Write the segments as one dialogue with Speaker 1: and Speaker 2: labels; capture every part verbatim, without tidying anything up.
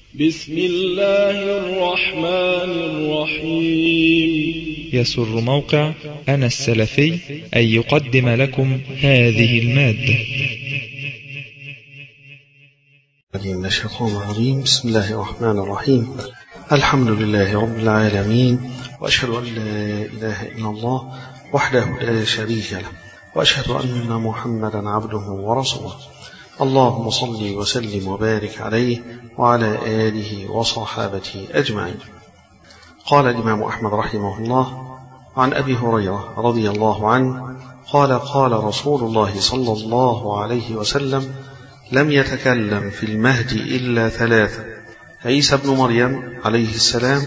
Speaker 1: بسم الله الرحمن الرحيم.
Speaker 2: يسر موقع أنا السلفي أن يقدم لكم هذه المادة.
Speaker 3: من الشيطان الرجيم. بسم الله الرحمن الرحيم. الحمد لله رب العالمين، وأشهد أن لا إله إلا الله وحده لا شريك له، وأشهد أن محمدا عبده ورسوله. اللهم صل وسلم وبارك عليه وعلى آله وصحابته أجمعين. قال الإمام أحمد رحمه الله عن أبي هريرة رضي الله عنه قال قال رسول الله صلى الله عليه وسلم: لم يتكلم في المهد إلا ثلاثة: عيسى بن مريم عليه السلام،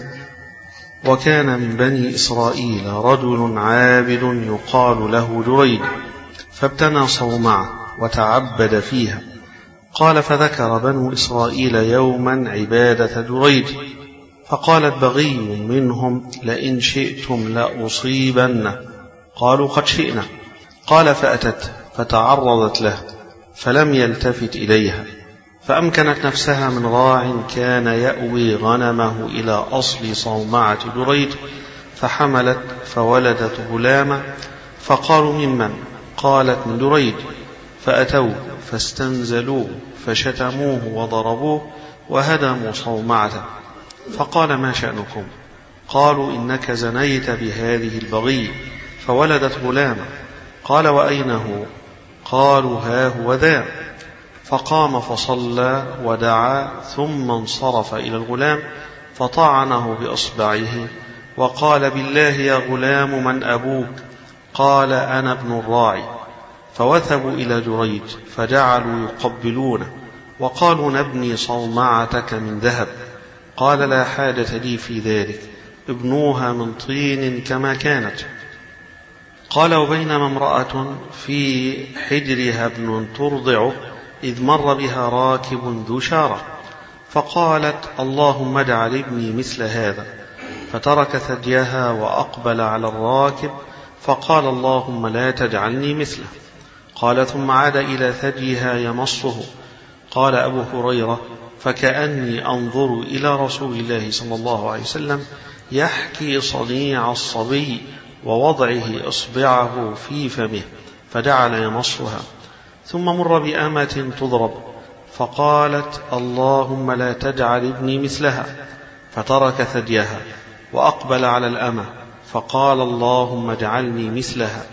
Speaker 3: وكان من بني إسرائيل رجل عابد يقال له دريد، فابتنى صومعة وتعبد فيها. قال: فذكر بنو إسرائيل يوما عبادة دريد، فقال البغي منهم: لئن شئتم لأصيبنه. قالوا: قد شئنا. قال: فأتت فتعرضت له فلم يلتفت إليها، فأمكنت نفسها من راع كان يأوي غنمه إلى أصل صومعة دريد، فحملت فولدت غلاما، فقالوا: ممن؟ قالت: من دريد. فأتوه فاستنزلوه فشتموه وضربوه وهدموا صومعته، فقال: ما شأنكم؟ قالوا: إنك زنيت بهذه البغي فولدت غلاما. قال: وأين هو؟ قالوا: ها هو ذا. فقام فصلى ودعا، ثم انصرف إلى الغلام فطعنه بإصبعه وقال: بالله يا غلام من أبوك؟ قال: أنا ابن الراعي. فوثبوا إلى دريد فجعلوا يقبلونه وقالوا: نبني صومعتك من ذهب. قال: لا حاجة لي في ذلك، ابنوها من طين كما كانت. قال: وبينما امرأة في حجرها ابن ترضعه إذ مر بها راكب ذو شارة، فقالت: اللهم اجعل ابني مثل هذا. فترك ثديها وأقبل على الراكب، فقال: اللهم لا تجعلني مثله. قال: ثم عاد إلى ثديها يمصه. قال أبو هريرة: فكأني أنظر إلى رسول الله صلى الله عليه وسلم يحكي صنيع الصبي ووضعه إصبعه في فمه، فجعل يمصها. ثم مر بأمة تضرب، فقالت: اللهم لا تجعل ابني مثلها. فترك ثديها وأقبل على الأمة، فقال: اللهم اجعلني مثلها.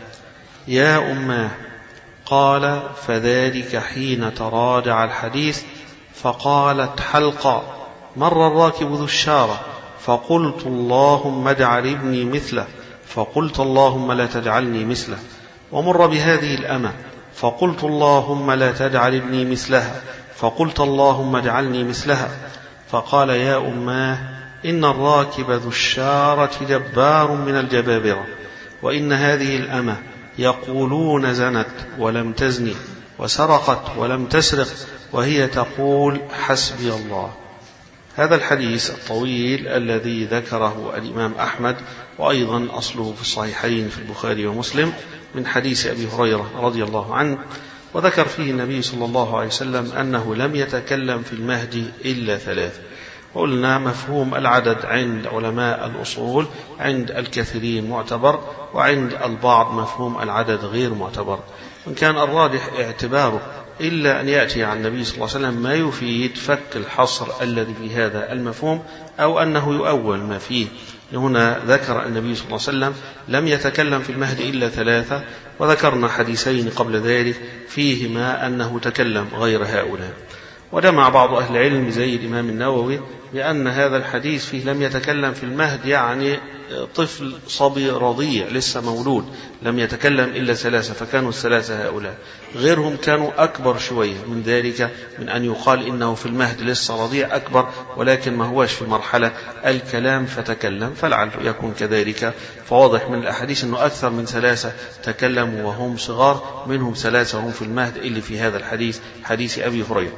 Speaker 3: يا أماه. قال: فذلك حين تراجع الحديث. فقالت حلقا: مر الراكب ذو الشارة، فقلت: اللهم اجعل ابني مثله، فقلت: اللهم لا تجعلني مثله. ومر بهذه الأمة، فقلت: اللهم لا تجعل ابني مثلها، فقلت: اللهم اجعلني مثلها. فقال: يا أماه، إن الراكب ذو الشارة جبار من الجبابرة، وإن هذه الأمة يقولون زنت ولم تزني، وسرقت ولم تسرق، وهي تقول حسبي الله. هذا الحديث الطويل الذي ذكره الإمام أحمد، وأيضا أصله في الصحيحين في البخاري ومسلم، من حديث أبي هريرة رضي الله عنه، وذكر فيه النبي صلى الله عليه وسلم أنه لم يتكلم في المهد إلا ثلاث. وقلنا مفهوم العدد عند علماء الأصول عند الكثيرين معتبر، وعند البعض مفهوم العدد غير معتبر. إن كان الراجح اعتباره، إلا أن يأتي عن النبي صلى الله عليه وسلم ما يفيد فك الحصر الذي في هذا المفهوم، أو أنه يؤول ما فيه. هنا ذكر النبي صلى الله عليه وسلم لم يتكلم في المهد إلا ثلاثة، وذكرنا حديثين قبل ذلك فيهما أنه تكلم غير هؤلاء. وجمع بعض أهل العلم زي الإمام النووي بأن هذا الحديث فيه لم يتكلم في المهد يعني طفل صبي رضيع لسه مولود، لم يتكلم إلا ثلاثة، فكانوا الثلاثة هؤلاء. غيرهم كانوا أكبر شوية من ذلك، من أن يقال إنه في المهد لسه رضيع أكبر، ولكن ما هوش في مرحلة الكلام فتكلم، فلعل يكون كذلك. فواضح من الأحاديث أنه أكثر من ثلاثة تكلموا وهم صغار، منهم ثلاثة هم في المهد اللي في هذا الحديث، حديث أبي هريرة.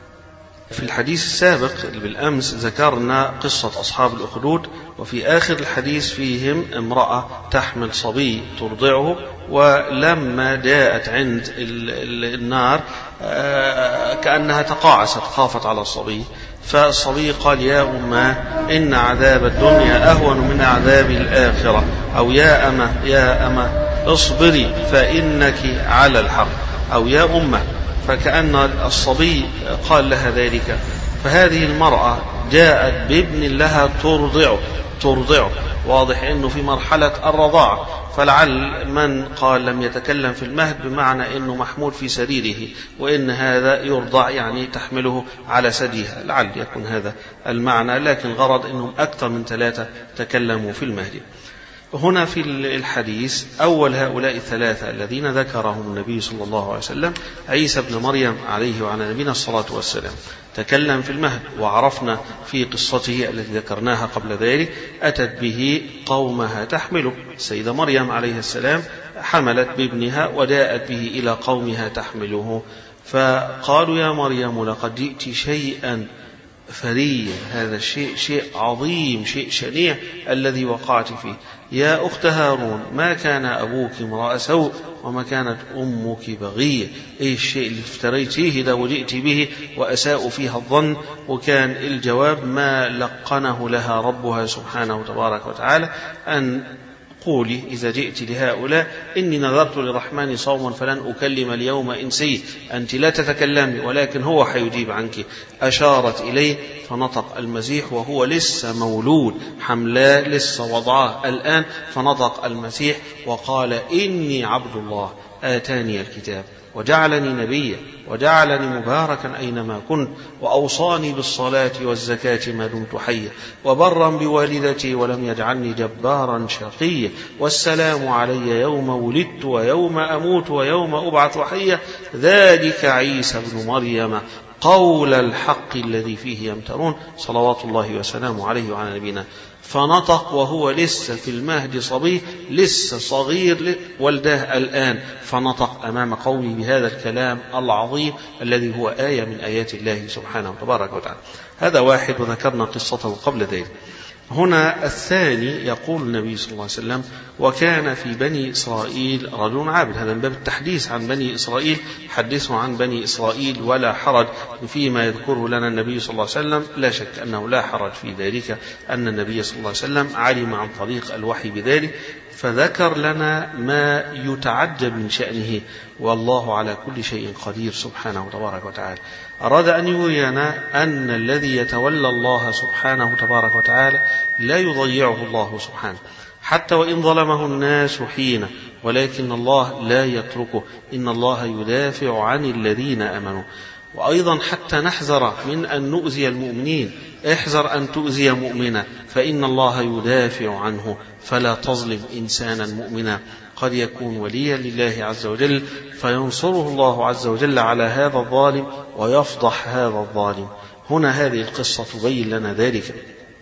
Speaker 3: في الحديث السابق بالأمس ذكرنا قصة أصحاب الأخدود، وفي آخر الحديث فيهم امرأة تحمل صبي ترضعه، ولما جاءت عند النار كأنها تقاعست خافت على الصبي، فالصبي قال يا أمه إن عذاب الدنيا أهون من عذاب الآخرة، أو يا أمه يا أمه اصبري فإنك على الحق، أو يا أمه، فكأن الصبي قال لها ذلك. فهذه المرأة جاءت بابن لها ترضعه ترضعه واضح أنه في مرحلة الرضاعة، فلعل من قال لم يتكلم في المهد بمعنى أنه محمول في سريره، وإن هذا يرضع يعني تحمله على ثديها، لعل يكون هذا المعنى، لكن غرض أنهم أكثر من ثلاثة تكلموا في المهد. هنا في الحديث أول هؤلاء الثلاثة الذين ذكرهم النبي صلى الله عليه وسلم عيسى بن مريم عليه وعلى نبينا الصلاة والسلام، تكلم في المهد، وعرفنا في قصته التي ذكرناها قبل ذلك أتت به قومها تحمله. السيدة مريم عليه السلام حملت بابنها وجاءت به إلى قومها تحمله، فقالوا يا مريم لقد جئت شيئا فريا، هذا الشيء شيء عظيم، شيء شنيع الذي وقعت فيه. يا أخت هارون ما كان أبوك امرأ سوء وما كانت أمك بغية. إيه الشيء اللي افتريتيه ده وجئت به وأساء فيها الظن؟ وكان الجواب ما لقنه لها ربها سبحانه تبارك وتعالى أن قولي إذا جئت لهؤلاء إني نذرت للرحمن صوما فلن أكلم اليوم إنسيا، أنت لا تتكلمي ولكن هو حيجيب عنك. أشارت إليه فنطق المسيح وهو لسه مولود، حملاه لسه وضعاه الآن، فنطق المسيح وقال إني عبد الله آتاني الكتاب وجعلني نبيا وجعلني مباركا أينما كنت وأوصاني بالصلاة والزكاة ما دمت حيا وبرا بوالدتي ولم يجعلني جبارا شقيا والسلام علي يوم ولدت ويوم أموت ويوم أبعث حيا ذلك عيسى بن مريم قول الحق الذي فيه يمترون صلوات الله وسلامه عليه وعلى نبينا. فنطق وهو لسه في المهد صبي، لسه صغير ولده الآن، فنطق أمام قومه بهذا الكلام العظيم الذي هو آية من آيات الله سبحانه وتبارك وتعالى. هذا واحد وذكرنا قصته قبل ذلك. هنا الثاني يقول النبي صلى الله عليه وسلم وكان في بني إسرائيل رجل عابد. هذا من باب التحديث عن بني إسرائيل، حدثوا عن بني إسرائيل ولا حرج فيما يذكره لنا النبي صلى الله عليه وسلم. لا شك أنه لا حرج في ذلك أن النبي صلى الله عليه وسلم علم عن طريق الوحي بذلك، فذكر لنا ما يتعجب من شأنه، والله على كل شيء قدير سبحانه تبارك وتعالى. أراد أن يرينا أن الذي يتولى الله سبحانه تبارك وتعالى لا يضيعه الله سبحانه، حتى وإن ظلمه الناس حين، ولكن الله لا يتركه، إن الله يدافع عن الذين آمنوا. وأيضا حتى نحذر من أن نؤذي المؤمنين، احذر أن تؤذي مؤمنا فإن الله يدافع عنه، فلا تظلم إنسانا مؤمنا، قد يكون وليا لله عز وجل فينصره الله عز وجل على هذا الظالم ويفضح هذا الظالم. هنا هذه القصة تبين لنا ذلك.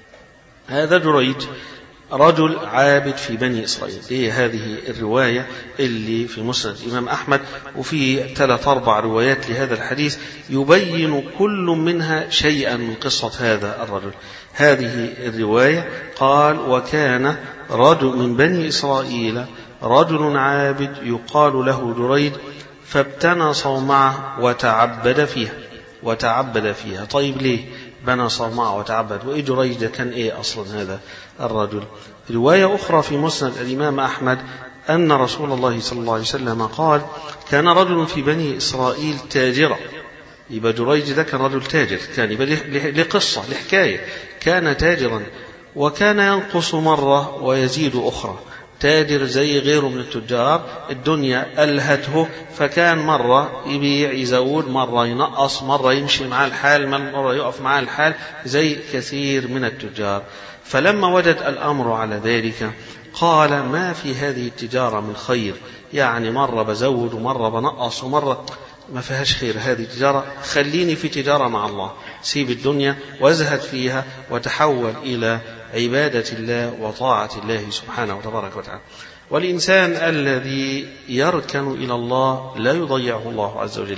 Speaker 3: هذا جريج رجل عابد في بني إسرائيل. هي هذه الرواية اللي في مسند الإمام أحمد، وفي ثلاث أربع روايات لهذا الحديث يبين كل منها شيئا من قصة هذا الرجل. هذه الرواية قال وكان رجل من بني إسرائيل رجل عابد يقال له جريج فابتنى صومعه وتعبد فيها وتعبد فيها. طيب ليه بنى صومعه وتعبد؟ وإيه جريج ده كان إيه أصلا هذا الرجل؟ رواية أخرى في مسند الإمام أحمد أن رسول الله صلى الله عليه وسلم قال كان رجل في بني إسرائيل تاجرا. يبقى جريج ده كان رجل تاجر، كان يبقى لقصة لحكاية، كان تاجرا وكان ينقص مرة ويزيد أخرى. تاجر زي غيره من التجار، الدنيا ألهته، فكان مرة يبيع يزود، مرة ينقص، مرة يمشي مع الحال، مرة يقف مع الحال زي كثير من التجار. فلما وجد الأمر على ذلك قال ما في هذه التجارة من خير، يعني مرة بزود ومرة بنقص ومرة ما فيهاش خير هذه التجارة، خليني في تجارة مع الله، سيب الدنيا وازهد فيها وتحول إلى عبادة الله وطاعة الله سبحانه وتبارك وتعالى. والإنسان الذي يركن إلى الله لا يضيعه الله عز وجل.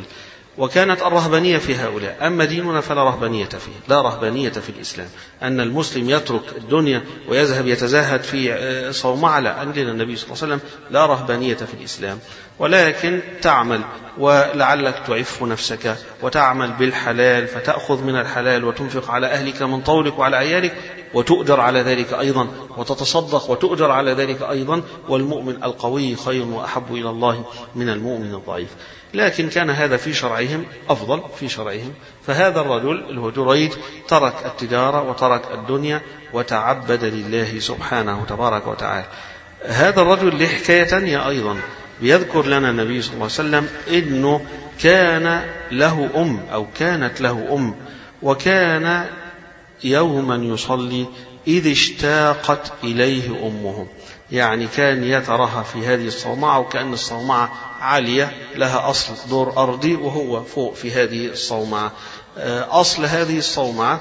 Speaker 3: وكانت الرهبانية في هؤلاء. أما ديننا فلا رهبانية فيه، لا رهبانية في الإسلام. أن المسلم يترك الدنيا ويذهب يتزاهد في صومعة، لا. عندنا النبي صلى الله عليه وسلم لا رهبانية في الإسلام، ولكن تعمل ولعلك تعف نفسك وتعمل بالحلال فتأخذ من الحلال وتنفق على أهلك من طولك وعلى عيالك وتؤجر على ذلك أيضا، وتتصدق وتؤجر على ذلك أيضا. والمؤمن القوي خير وأحب إلى الله من المؤمن الضعيف. لكن كان هذا في شرعهم أفضل في شرعهم. فهذا الرجل اللي هو جريج ترك التجارة وترك الدنيا وتعبد لله سبحانه تبارك وتعالى. هذا الرجل له حكاية تانية أيضا. بيذكر لنا النبي صلى الله عليه وسلم إنه كان له أم أو كانت له أم، وكان يوما يصلي إذ اشتاقت إليه أمه. يعني كان يترها في هذه الصومعة، وكأن الصومعة عالية لها أصل دور أرضي وهو فوق في هذه الصومعة. أصل هذه الصومعة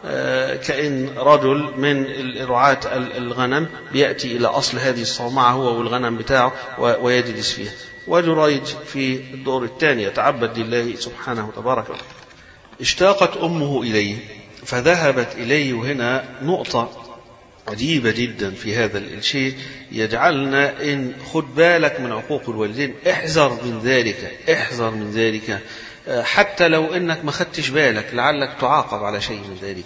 Speaker 3: كأن رجل من رعاة الغنم بيأتي إلى أصل هذه الصومعة هو والغنم بتاعه ويجلس فيها. وجريج في الدور الثاني يتعبد لله سبحانه تبارك وتعالى. اشتاقت أمه إليه فذهبت إليه. وهنا نقطة عجيبة جدا في هذا الشيء يجعلنا إن خد بالك من عقوق الوالدين، احذر من ذلك، احذر من ذلك حتى لو إنك ما خدتش بالك لعلك تعاقب على شيء من ذلك.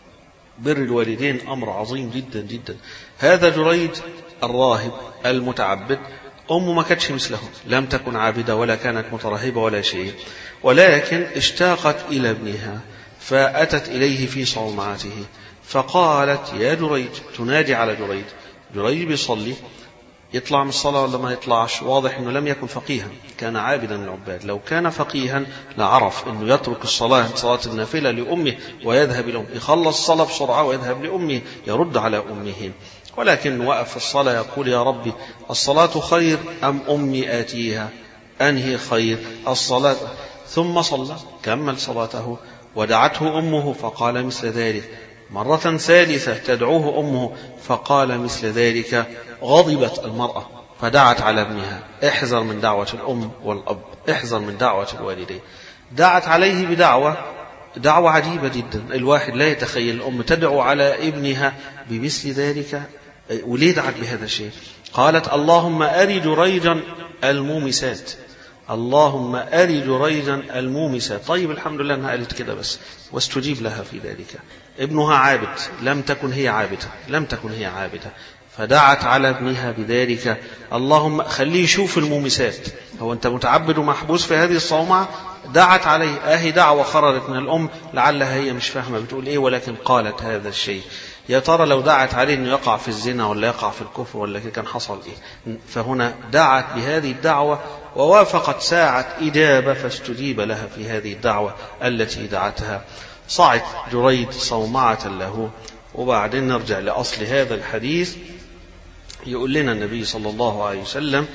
Speaker 3: بر الوالدين أمر عظيم جدا جدا. هذا جريج الراهب المتعبد أمه ما كانتش مثله، لم تكن عابدة ولا كانت مترهبة ولا شيء، ولكن اشتاقت إلى ابنها فأتت إليه في صومعته فقالت يا جريج، تنادي على جريج. جريج بيصلي، يطلع من الصلاة ولا ما يطلعش؟ واضح أنه لم يكن فقيها، كان عابدا من العباد. لو كان فقيها لعرف أنه يترك الصلاة صلاة النافلة لأمه ويذهب لأمه، يخلص الصلاة بسرعة ويذهب لأمه يرد على أمه. ولكن وقف في الصلاة يقول يا ربي الصلاة خير أم أمي آتيها؟ أنهي خير؟ الصلاة. ثم صلى كمل صلاته ودعته أمه فقال مثل ذلك. مرة ثالثة تدعوه أمه فقال مثل ذلك. غضبت المرأة فدعت على ابنها. احذر من دعوة الأم والأب، احذر من دعوة الوالدين. دعت عليه بدعوة دعوة عجيبة جدا. الواحد لا يتخيل الأم تدعو على ابنها بمثل ذلك. وليه دعت بهذا الشيء؟ قالت اللهم أري جريجا المومسات، اللهم أري جريجا المومسات. طيب الحمد لله أنها قالت كده بس، واستجيب لها في ذلك. ابنها عابد، لم تكن هي عابدة، لم تكن هي عابدة، فدعت على ابنها بذلك. اللهم خليه يشوف المومسات. هو أنت متعبد ومحبوس في هذه الصومعة؟ دعت عليه. أهي دعوة خرجت من الأم لعلها هي مش فاهمة بتقول إيه، ولكن قالت هذا الشيء. يا ترى لو دعت عليه أنه يقع في الزنا ولا يقع في الكفر ولا كان حصل إيه؟ فهنا دعت بهذه الدعوة ووافقت ساعة إجابة فاستجيب لها في هذه الدعوة التي دعتها. صعد جريج صومعة له. وبعدين نرجع لأصل هذا الحديث. يقول لنا النبي صلى الله عليه وسلم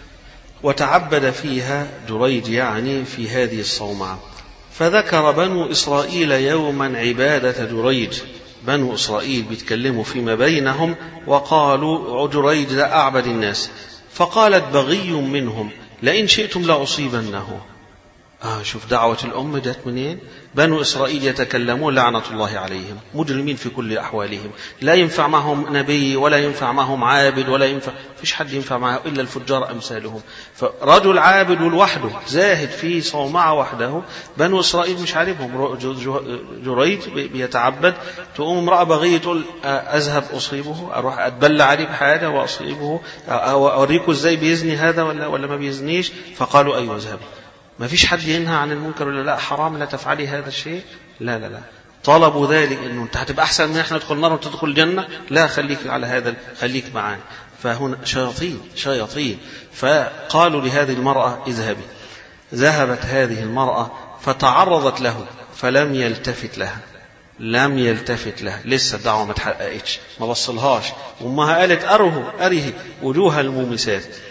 Speaker 3: وتعبد فيها جريج، يعني في هذه الصومعة. فذكر بنو إسرائيل يوما عبادة جريج. بنو إسرائيل بيتكلموا فيما بينهم وقالوا جريج ده أعبد الناس. فقالت بغي منهم لئن شئتم لأصيبنه. آه شوف دعوة الأم جت منين؟ بنو إسرائيل يتكلمون لعنة الله عليهم، مجرمين في كل أحوالهم، لا ينفع معهم نبي ولا ينفع معهم عابد ولا ينفع، فيش حد ينفع معه إلا الفجار أمثالهم. فرجل عابد لوحده زاهد في صومعة وحده، بنو إسرائيل مش عارفهم. جريج بيتعبد، تقوم امرأة بغية تقول أذهب أصيبه، أروح أتبلى عليه بحاجة وأصيبه، أوريكم إزاي بيزني هذا ولا ولا ما بيزنيش. فقالوا أيوة اذهبي. ما فيش حد ينهى عن المنكر ولا لا حرام لا تفعلي هذا الشيء؟ لا لا لا. طلبوا ذلك انه انت هتبقى احسن من احنا ندخل النار وتدخل الجنه؟ لا، خليك على هذا، خليك معانا. فهنا شياطين شياطين. فقالوا لهذه المرأة اذهبي. ذهبت هذه المرأة فتعرضت له فلم يلتفت لها، لم يلتفت لها. لسه الدعوة ما تحققتش، ما بصلهاش. وامها قالت أره أره وجوه المومسات.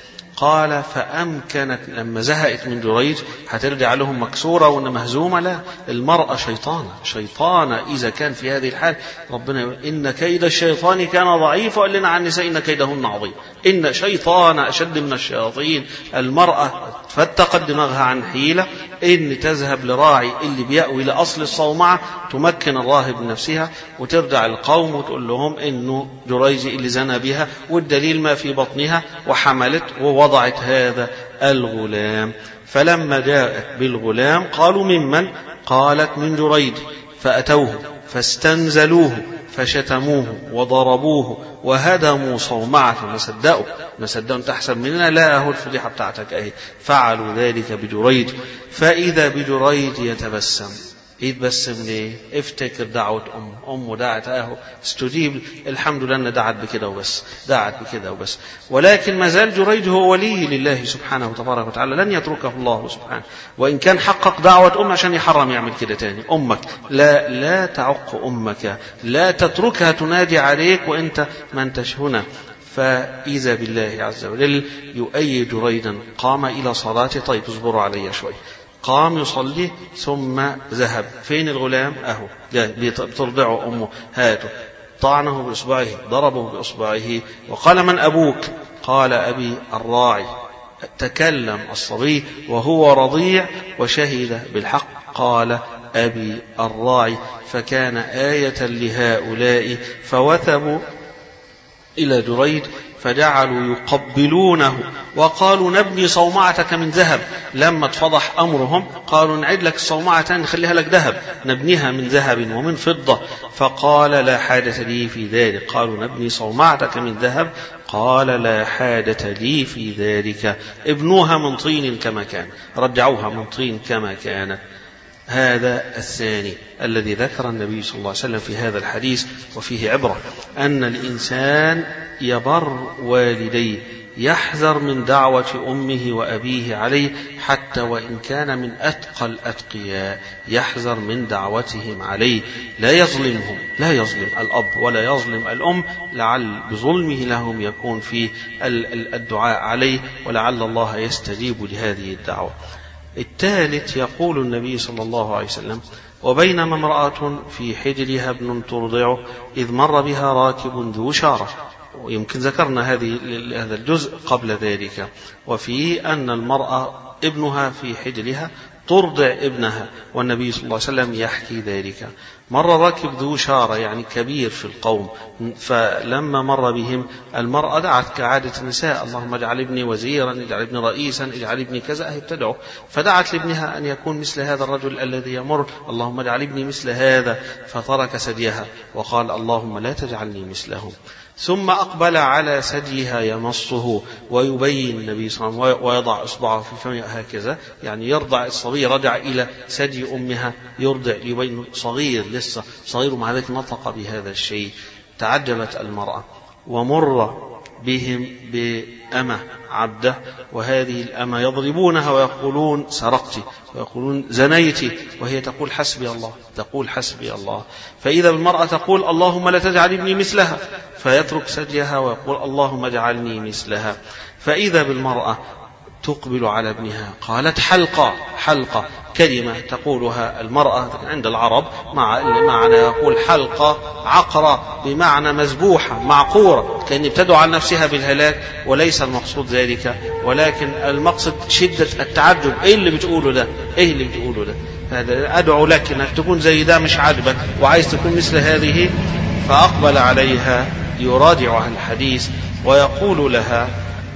Speaker 3: قال فأمكنت لما زهقت من جريج هترجع لهم مكسورة وإن مهزومة. لا، المرأة شيطانة شيطانة إذا كان في هذه الحال. ربنا يقول إن كيد الشيطان كان ضعيف، وقال لنا عن النساء إن كيدهن عظيم. إن شيطان أشد من الشياطين. المرأة فتقت دماغها عن حيلة إن تذهب لراعي اللي بيأوي لأصل الصومعة تمكن الراهب من نفسها، وترجع القوم وتقول لهم إنه جريج اللي زنى بها، والدليل ما في بطنها، وحملت ووضعت هذا الغلام. فلما جاءت بالغلام قالوا ممن؟ قالت من جريج. فأتوه فاستنزلوه فشتموه وضربوه وهدموا صومعة. ما صدقوا ما صدقوا انت احسن مننا، لا اهو الفضيحة بتاعتك اهي. فعلوا ذلك بجريج، فإذا بجريج يتبسم. يتبسم ليه؟ افتكر دعوة أمه. أمه دعت اهو استجيب، الحمد لله ان دعت بكده وبس، دعت بكده وبس. ولكن ما زال جريج هو ولي لله سبحانه وتبارك وتعالى، لن يتركه الله سبحانه، وإن كان حقق دعوة أمه عشان يحرم يعمل كده تاني. أمك لا لا تعق أمك، لا تتركها تنادي عليك وإنت ما انتش هنا. فإذا بالله عز وجل يؤيد جريجا، قام إلى صلاته. طيب اصبروا علي شوي. قام يصلي ثم ذهب. فين الغلام؟ أهو بترضعه أمه. هاته. طعنه بإصبعه، ضربه بإصبعه، وقال من أبوك؟ قال أبي الراعي. تكلم الصبي وهو رضيع وشهد بالحق، قال أبي الراعي. فكان آية لهؤلاء، فوثبوا إلى جريج فجعلوا يقبلونه وقالوا نبني صومعتك من ذهب. لما اتفضح أمرهم قالوا نعيد لك الصومعة تاني، نخليها لك ذهب، نبنيها من ذهب ومن فضة. فقال لا حاجة لي في ذلك. قالوا نبني صومعتك من ذهب، قال لا حاجة لي في ذلك. ابنوها من طين كما كان، رجعوها من طين كما كانت. هذا الثاني الذي ذكر النبي صلى الله عليه وسلم في هذا الحديث، وفيه عبرة أن الإنسان يبر والديه، يحذر من دعوة أمه وأبيه عليه حتى وإن كان من أتقى الأتقياء، يحذر من دعوتهم عليه، لا يظلمهم، لا يظلم الأب ولا يظلم الأم، لعل بظلمه لهم يكون في الدعاء عليه، ولعل الله يستجيب لهذه الدعوة. الثالث يقول النبي صلى الله عليه وسلم وبينما امرأة في حجرها ابن ترضعه إذ مر بها راكب ذو شارة. ويمكن ذكرنا هذه هذا الجزء قبل ذلك. وفيه أن المرأة ابنها في حجرها ترضع ابنها، والنبي صلى الله عليه وسلم يحكي ذلك. مر راكب ذو شارة يعني كبير في القوم، فلما مر بهم المرأة دعت كعادة النساء اللهم اجعل ابني وزيرا، اجعل ابني رئيسا، اجعل ابني كذا، تدعو. فدعت لابنها أن يكون مثل هذا الرجل الذي يمر، اللهم اجعل ابني مثل هذا، فترك ثديها وقال اللهم لا تجعلني مثلهم. ثم أقبل على ثديها يمصه ويبين النبي صلى الله عليه وسلم ويضع إصبعه في فمه هكذا، يعني يرضع الصغير، رجع إلى ثدي أمها يرضع، يبين صغير لسه صغير، مع ذلك نطق بهذا الشيء. تعجبت المرأة ومر بهم بأمة عبده، وهذه الأمة يضربونها ويقولون سرقت، ويقولون زنيت، وهي تقول حسبي الله، تقول حسبي الله. فإذا بالمرأة تقول اللهم لا تجعل ابني مثلها، فيترك ثديها ويقول اللهم اجعلني مثلها. فإذا بالمرأة تقبل على ابنها، قالت حلقة، حلقة كلمة تقولها المرأة عند العرب مع معنى يقول حلقة عقرة، بمعنى مذبوحة معقورة، كأن ابتدوا على نفسها بالهلاك، وليس المقصود ذلك، ولكن المقصد شدة التعجب. ايه اللي بتقوله ده؟ ايه اللي بتقوله ده؟ هذا ادعو لك انك تكون زي ده، مش عاجبك وعايز تكون مثل هذه. فأقبل عليها يراجعها الحديث ويقول لها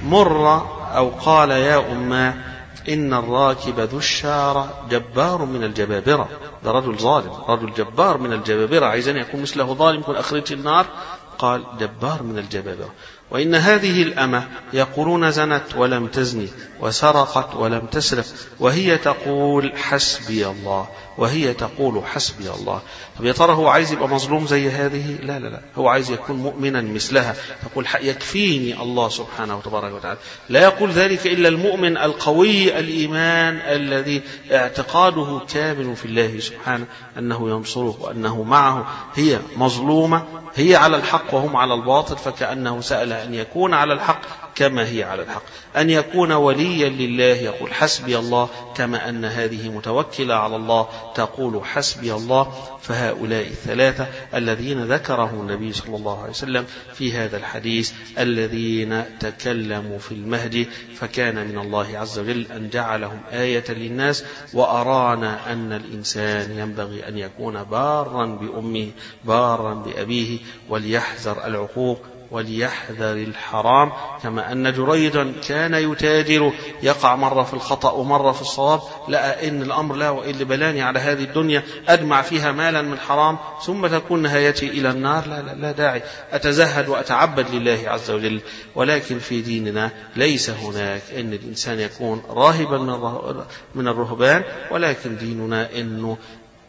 Speaker 3: مر أو قال يا أماه إن الراكب ذو الشارة جبار من الجبابرة. ده رجل ظالم، رجل جبار من الجبابرة، عايزين يكون مثله ظالم يكون أخرج النار. قال جبار من الجبابرة. وإن هذه الأمة يقولون زنت ولم تزني، وسرقت ولم تسرق، وهي تقول حسبي الله، وهي تقول حسبي الله. طب يا ترى هو عايز يبقى مظلوم زي هذه؟ لا لا لا، هو عايز يكون مؤمنا مثلها، تقول يكفيني الله سبحانه وتبارك وتعالى. لا يقول ذلك إلا المؤمن القوي الإيمان الذي اعتقاده كامل في الله سبحانه أنه ينصره وأنه معه. هي مظلومة، هي على الحق وهم على الباطل، فكأنه سأل أن يكون على الحق كما هي على الحق، أن يكون وليا لله يقول حسبي الله، كما أن هذه متوكلة على الله تقول حسبي الله. فهؤلاء الثلاثة الذين ذكرهم النبي صلى الله عليه وسلم في هذا الحديث الذين تكلموا في المهد، فكان من الله عز وجل أن جعلهم آية للناس، وأرانا أن الإنسان ينبغي أن يكون بارا بأمه بارا بأبيه، وليحذر العقوق وليحذر الحرام. كما أن جريدا كان يتاجر يقع مرة في الخطأ ومرة في الصواب، لقى إن الأمر لا وإلا بلاني على هذه الدنيا أجمع فيها مالا من حرام ثم تكون نهايتي إلى النار، لا, لا, لا داعي، أتزهد وأتعبد لله عز وجل. ولكن في ديننا ليس هناك أن الإنسان يكون راهبا من الرهبان، ولكن ديننا أنه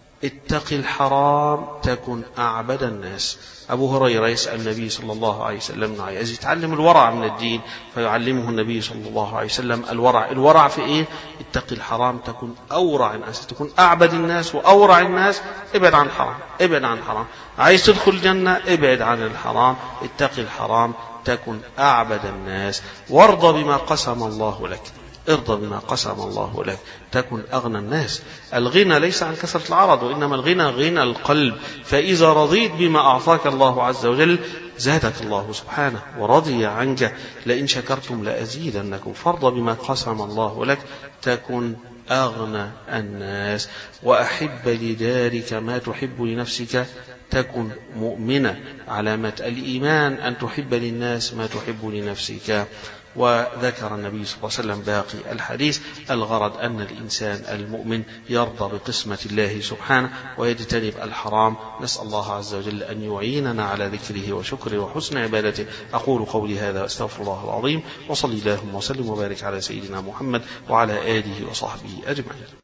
Speaker 3: اتق الحرام تكن أعبد الناس. أبو هريرة يسأل النبي صلى الله عليه وسلم عايز يتعلم الورع من الدين، فيعلمه النبي صلى الله عليه وسلم الورع. الورع في إيه؟ اتق الحرام تكن أورع الناس، تكون أعبد الناس وأورع الناس. ابعد عن الحرام، ابعد عن الحرام. عايز تدخل الجنة ابعد عن الحرام، اتق الحرام تكن أعبد الناس. وارضى بما قسم الله لك، ارضى بما قسم الله لك تكن أغنى الناس. الغنى ليس عن كثرة العرض، وإنما الغنى غنى القلب. فإذا رضيت بما أعطاك الله عز وجل زادك الله سبحانه ورضي عنك. لئن شكرتم لأزيدنكم. فارضى بما قسم الله لك تكن أغنى الناس. وأحب لدارك ما تحب لنفسك تكن مؤمنة. علامة الإيمان أن تحب للناس ما تحب لنفسك. وذكر النبي صلى الله عليه وسلم باقي الحديث. الغرض أن الإنسان المؤمن يرضى بقسمة الله سبحانه ويجتنب الحرام. نسأل الله عز وجل أن يعيننا على ذكره وشكره وحسن عبادته. أقول قولي هذا واستغفر الله العظيم، وصلي اللهم وسلم وبارك على سيدنا محمد وعلى آله وصحبه أجمعين.